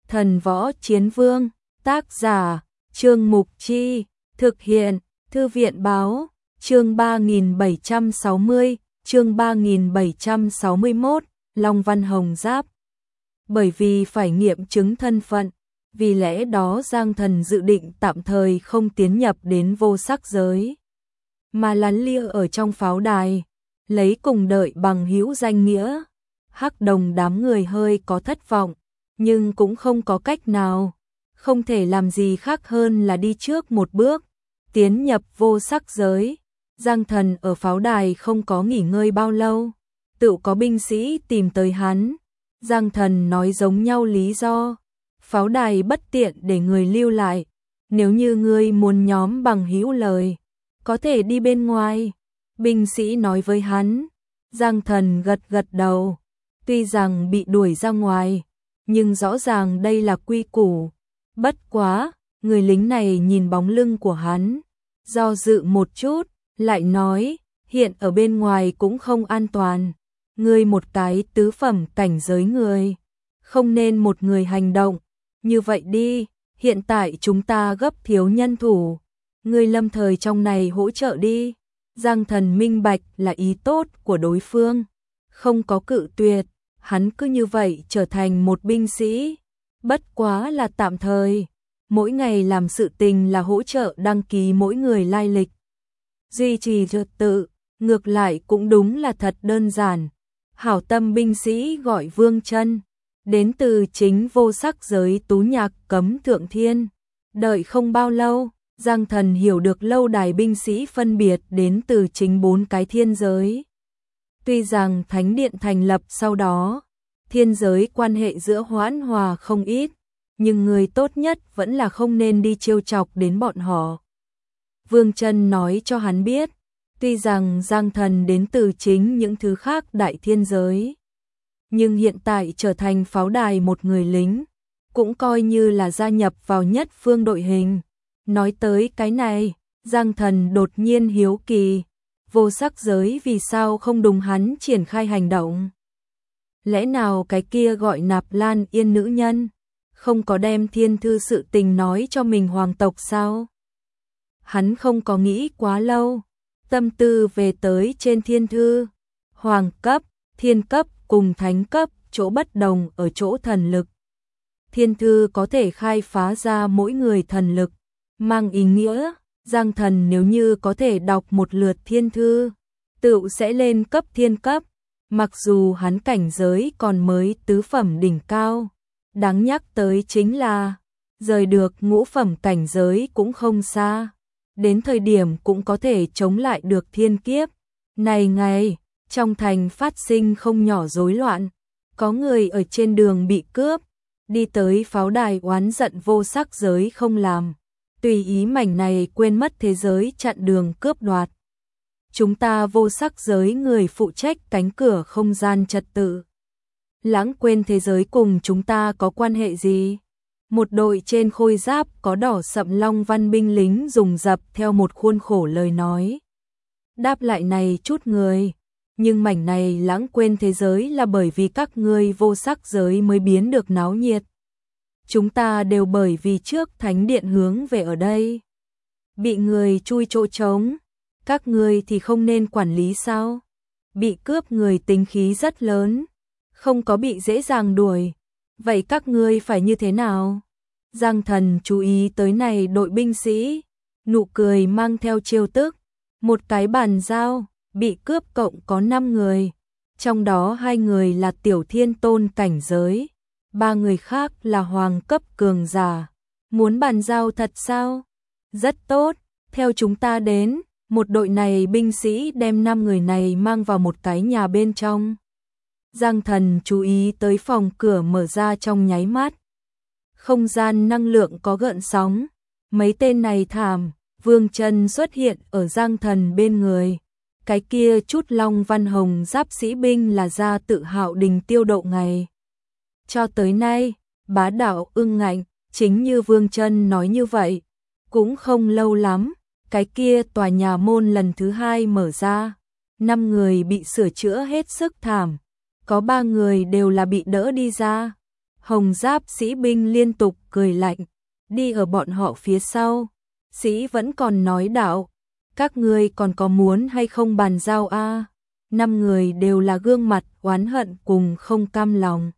Thần Võ Chiến Vương, tác giả, Trương Mục Chi, thực hiện, Thư viện báo, chương 3760, chương 3761, Long Văn Hồng Giáp. Bởi vì phải nghiệm chứng thân phận, vì lẽ đó Giang Thần dự định tạm thời không tiến nhập đến vô sắc giới, mà lán lia ở trong pháo đài, lấy cùng đợi bằng hữu danh nghĩa. Hắc Đồng đám người hơi có thất vọng, nhưng cũng không có cách nào, không thể làm gì khác hơn là đi trước một bước, tiến nhập vô sắc giới. Giang Thần ở pháo đài không có nghỉ ngơi bao lâu, tự có binh sĩ tìm tới hắn. Giang Thần nói giống nhau lý do, pháo đài bất tiện để người lưu lại, nếu như ngươi muốn nhóm bằng hữu lời, có thể đi bên ngoài. Binh sĩ nói với hắn. Giang Thần gật gật đầu, tuy rằng bị đuổi ra ngoài, nhưng rõ ràng đây là quy củ. Bất quá, người lính này nhìn bóng lưng của hắn, do dự một chút, lại nói, hiện ở bên ngoài cũng không an toàn. Ngươi một cái tứ phẩm cảnh giới người, không nên một người hành động. Như vậy đi, hiện tại chúng ta gấp thiếu nhân thủ, ngươi lâm thời trong này hỗ trợ đi. Giang Thần minh bạch là ý tốt của đối phương, không có cự tuyệt, hắn cứ như vậy trở thành một binh sĩ. Bất quá là tạm thời, mỗi ngày làm sự tình là hỗ trợ đăng ký mỗi người lai lịch, duy trì trật tự, ngược lại cũng đúng là thật đơn giản. Hảo tâm binh sĩ gọi Vương Chân, đến từ chính vô sắc giới Tú Nhạc Cấm Thượng Thiên. Đợi không bao lâu, Giang Thần hiểu được lâu đài binh sĩ phân biệt đến từ chính 4 cái thiên giới. Tuy rằng thánh điện thành lập sau đó, thiên giới quan hệ giữa hoãn hòa không ít, nhưng người tốt nhất vẫn là không nên đi trêu chọc đến bọn họ. Vương Chân nói cho hắn biết, tuy rằng Giang Thần đến từ chính những thứ khác đại thiên giới, nhưng hiện tại trở thành pháo đài một người lính, cũng coi như là gia nhập vào nhất phương đội hình. Nói tới cái này, Giang Thần đột nhiên hiếu kỳ, vô sắc giới vì sao không đúng hắn triển khai hành động? Lẽ nào cái kia gọi Nạp Lan Yên nữ nhân, không có đem thiên thư sự tình nói cho mình hoàng tộc sao? Hắn không có nghĩ quá lâu, tâm tư về tới trên thiên thư. Hoàng cấp, thiên cấp cùng thánh cấp, chỗ bất đồng ở chỗ thần lực. Thiên thư có thể khai phá ra mỗi người thần lực, mang ý nghĩa, Giang Thần nếu như có thể đọc một lượt thiên thư, tự sẽ lên cấp thiên cấp. Mặc dù hắn cảnh giới còn mới tứ phẩm đỉnh cao, đáng nhắc tới chính là, rời được ngũ phẩm cảnh giới cũng không xa, đến thời điểm cũng có thể chống lại được thiên kiếp. Này ngày, trong thành phát sinh không nhỏ rối loạn, có người ở trên đường bị cướp, đi tới pháo đài oán giận vô sắc giới không làm, tùy ý mảnh này quên mất thế giới chặn đường cướp đoạt. Chúng ta vô sắc giới người phụ trách cánh cửa không gian trật tự, lãng quên thế giới cùng chúng ta có quan hệ gì? Một đội trên khôi giáp có đỏ sậm long văn binh lính dùng dập theo một khuôn khổ lời nói. Đáp lại này chút người, nhưng mảnh này lãng quên thế giới là bởi vì các ngươi vô sắc giới mới biến được náo nhiệt. Chúng ta đều bởi vì trước thánh điện hướng về ở đây, bị người chui chỗ trống, các ngươi thì không nên quản lý sao? Bị cướp người tính khí rất lớn, không có bị dễ dàng đuổi, vậy các ngươi phải như thế nào? Giang Thần chú ý tới này đội binh sĩ, nụ cười mang theo trêu tức. Một cái bàn giao, bị cướp cộng có 5 người, trong đó 2 người là tiểu thiên tôn cảnh giới, 3 người khác là hoàng cấp cường giả. Muốn bàn giao thật sao? Rất tốt, theo chúng ta đến. Một đội này binh sĩ đem 5 người này mang vào một cái nhà bên trong. Giang Thần chú ý tới phòng cửa mở ra trong nháy mắt. Không gian năng lượng có gợn sóng. Mấy tên này thảm, Vương Chân xuất hiện ở Giang Thần bên người. Cái kia chút Long Văn Hồng giáp sĩ binh là ra tự Hạo Đình Tiêu Độ ngày. Cho tới nay, bá đạo ưng ngạnh, chính như Vương Chân nói như vậy. Cũng không lâu lắm, cái kia tòa nhà môn lần thứ 2 mở ra. 5 người bị sửa chữa hết sức thảm, có 3 người đều là bị đỡ đi ra. Hồng Giáp sĩ binh liên tục cười lạnh, đi ở bọn họ phía sau. Sĩ vẫn còn nói đạo, các ngươi còn có muốn hay không bàn giao a? 5 người đều là gương mặt oán hận cùng không cam lòng.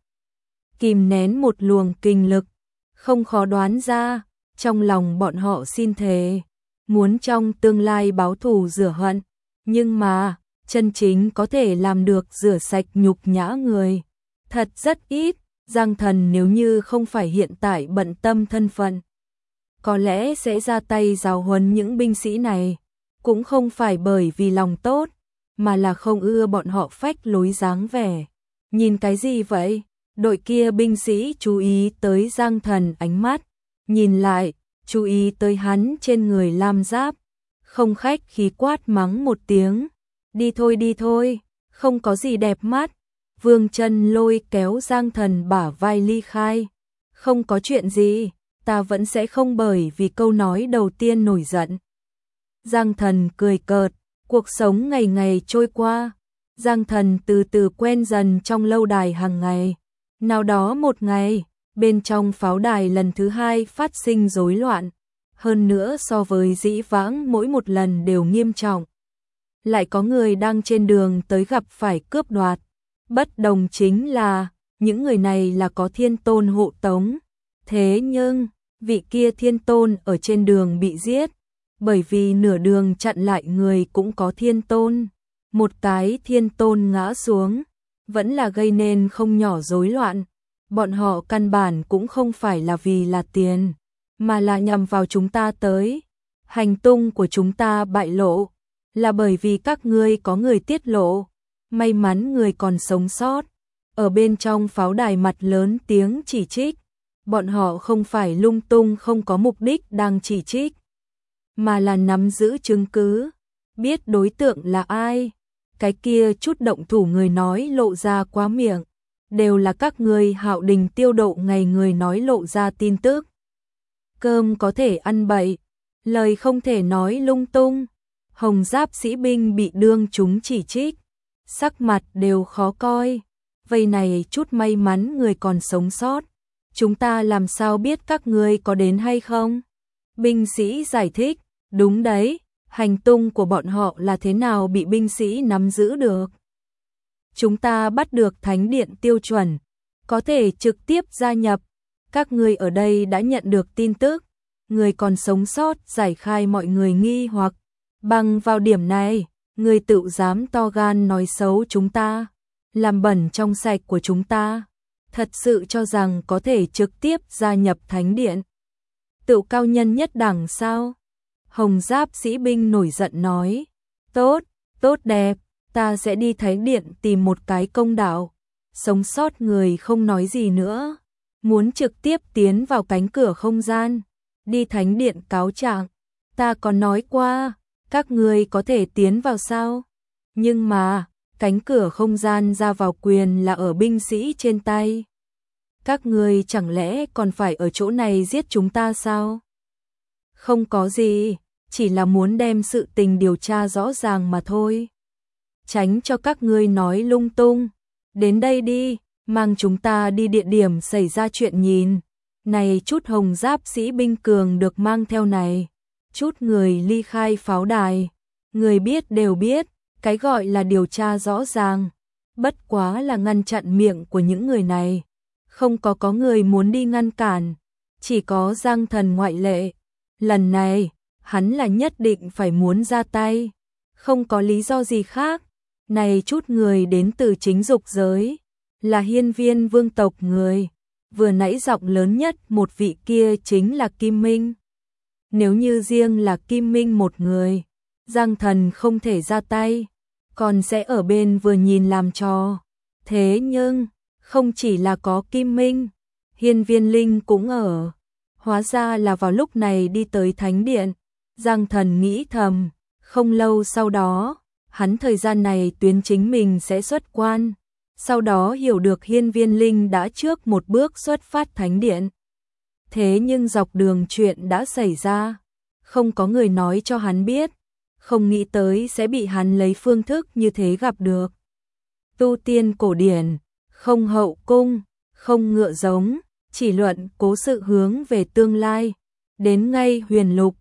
Kìm nén một luồng kinh lực, không khó đoán ra, trong lòng bọn họ xin thề, muốn trong tương lai báo thù rửa hận, nhưng mà, chân chính có thể làm được rửa sạch nhục nhã người. Thật rất ít, Giang Thần nếu như không phải hiện tại bận tâm thân phận, có lẽ sẽ ra tay giáo huấn những binh sĩ này, cũng không phải bởi vì lòng tốt, mà là không ưa bọn họ phách lối dáng vẻ. Nhìn cái gì vậy? Đội kia binh sĩ chú ý tới Giang Thần ánh mắt, nhìn lại, chú ý tới hắn trên người lam giáp, không khách khí quát mắng một tiếng. Đi thôi, không có gì đẹp mắt. Vương Chân lôi kéo Giang Thần bả vai ly khai. Không có chuyện gì, ta vẫn sẽ không bởi vì câu nói đầu tiên nổi giận. Giang Thần cười cợt, cuộc sống ngày ngày trôi qua. Giang Thần từ từ quen dần trong lâu đài hàng ngày. Nào đó một ngày, bên trong pháo đài lần thứ 2 phát sinh rối loạn. Hơn nữa so với dĩ vãng mỗi một lần đều nghiêm trọng. Lại có người đang trên đường tới gặp phải cướp đoạt. Bất đồng chính là, những người này là có thiên tôn hộ tống. Thế nhưng, vị kia thiên tôn ở trên đường bị giết. Bởi vì nửa đường chặn lại người cũng có thiên tôn. Một cái thiên tôn ngã xuống, vẫn là gây nên không nhỏ rối loạn. Bọn họ căn bản cũng không phải là vì là tiền, mà là nhằm vào chúng ta tới. Hành tung của chúng ta bại lộ, là bởi vì các ngươi có người tiết lộ. May mắn người còn sống sót. Ở bên trong pháo đài mặt lớn tiếng chỉ trích. Bọn họ không phải lung tung không có mục đích đang chỉ trích, mà là nắm giữ chứng cứ, biết đối tượng là ai. Cái kia chút động thủ người nói lộ ra quá miệng, đều là các người Hạo Đình Tiêu Độ ngày người nói lộ ra tin tức. Cơm có thể ăn bậy, lời không thể nói lung tung. Hồng Giáp sĩ binh bị đương chúng chỉ trích, sắc mặt đều khó coi. Vây này chút may mắn người còn sống sót, chúng ta làm sao biết các ngươi có đến hay không? Binh sĩ giải thích, đúng đấy, hành tung của bọn họ là thế nào bị binh sĩ nắm giữ được. Chúng ta bắt được thánh điện tiêu chuẩn, có thể trực tiếp gia nhập. Các ngươi ở đây đã nhận được tin tức, người còn sống sót giải khai mọi người nghi hoặc. Bằng vào điểm này, người tự dám to gan nói xấu chúng ta, làm bẩn trong sạch của chúng ta, thật sự cho rằng có thể trực tiếp gia nhập thánh điện. Tự cao nhân nhất đẳng sao? Hồng Giáp sĩ binh nổi giận nói, tốt, tốt đẹp, ta sẽ đi thánh điện tìm một cái công đạo. Sống sót người không nói gì nữa, muốn trực tiếp tiến vào cánh cửa không gian, đi thánh điện cáo trạng. Ta còn nói qua, các người có thể tiến vào sao? Nhưng mà, cánh cửa không gian ra vào quyền là ở binh sĩ trên tay. Các người chẳng lẽ còn phải ở chỗ này giết chúng ta sao? Không có gì, chỉ là muốn đem sự tình điều tra rõ ràng mà thôi. Tránh cho các ngươi nói lung tung. Đến đây đi, mang chúng ta đi địa điểm xảy ra chuyện nhìn. Này chút Hồng Giáp sĩ binh cường được mang theo này. Chút người ly khai pháo đài. Người biết đều biết, cái gọi là điều tra rõ ràng. Bất quá là ngăn chặn miệng của những người này. Không có người muốn đi ngăn cản. Chỉ có Giang Thần ngoại lệ. Lần này, hắn là nhất định phải muốn ra tay. Không có lý do gì khác. Này chút người đến từ chính dục giới, là hiên viên vương tộc người. Vừa nãy giọng lớn nhất một vị kia chính là Kim Minh. Nếu như riêng là Kim Minh một người, Giang Thần không thể ra tay, còn sẽ ở bên vừa nhìn làm trò. Thế nhưng, không chỉ là có Kim Minh, hiên viên linh cũng ở. Hóa ra là vào lúc này đi tới thánh điện. Giang Thần nghĩ thầm, không lâu sau đó, hắn thời gian này tuyến chính mình sẽ xuất quan. Sau đó hiểu được hiên viên linh đã trước một bước xuất phát thánh điện. Thế nhưng dọc đường chuyện đã xảy ra, không có người nói cho hắn biết, không nghĩ tới sẽ bị hắn lấy phương thức như thế gặp được. Tu tiên cổ điển, không hậu cung, không ngựa giống, chỉ luận cố sự hướng về tương lai. Đến ngay huyền lục,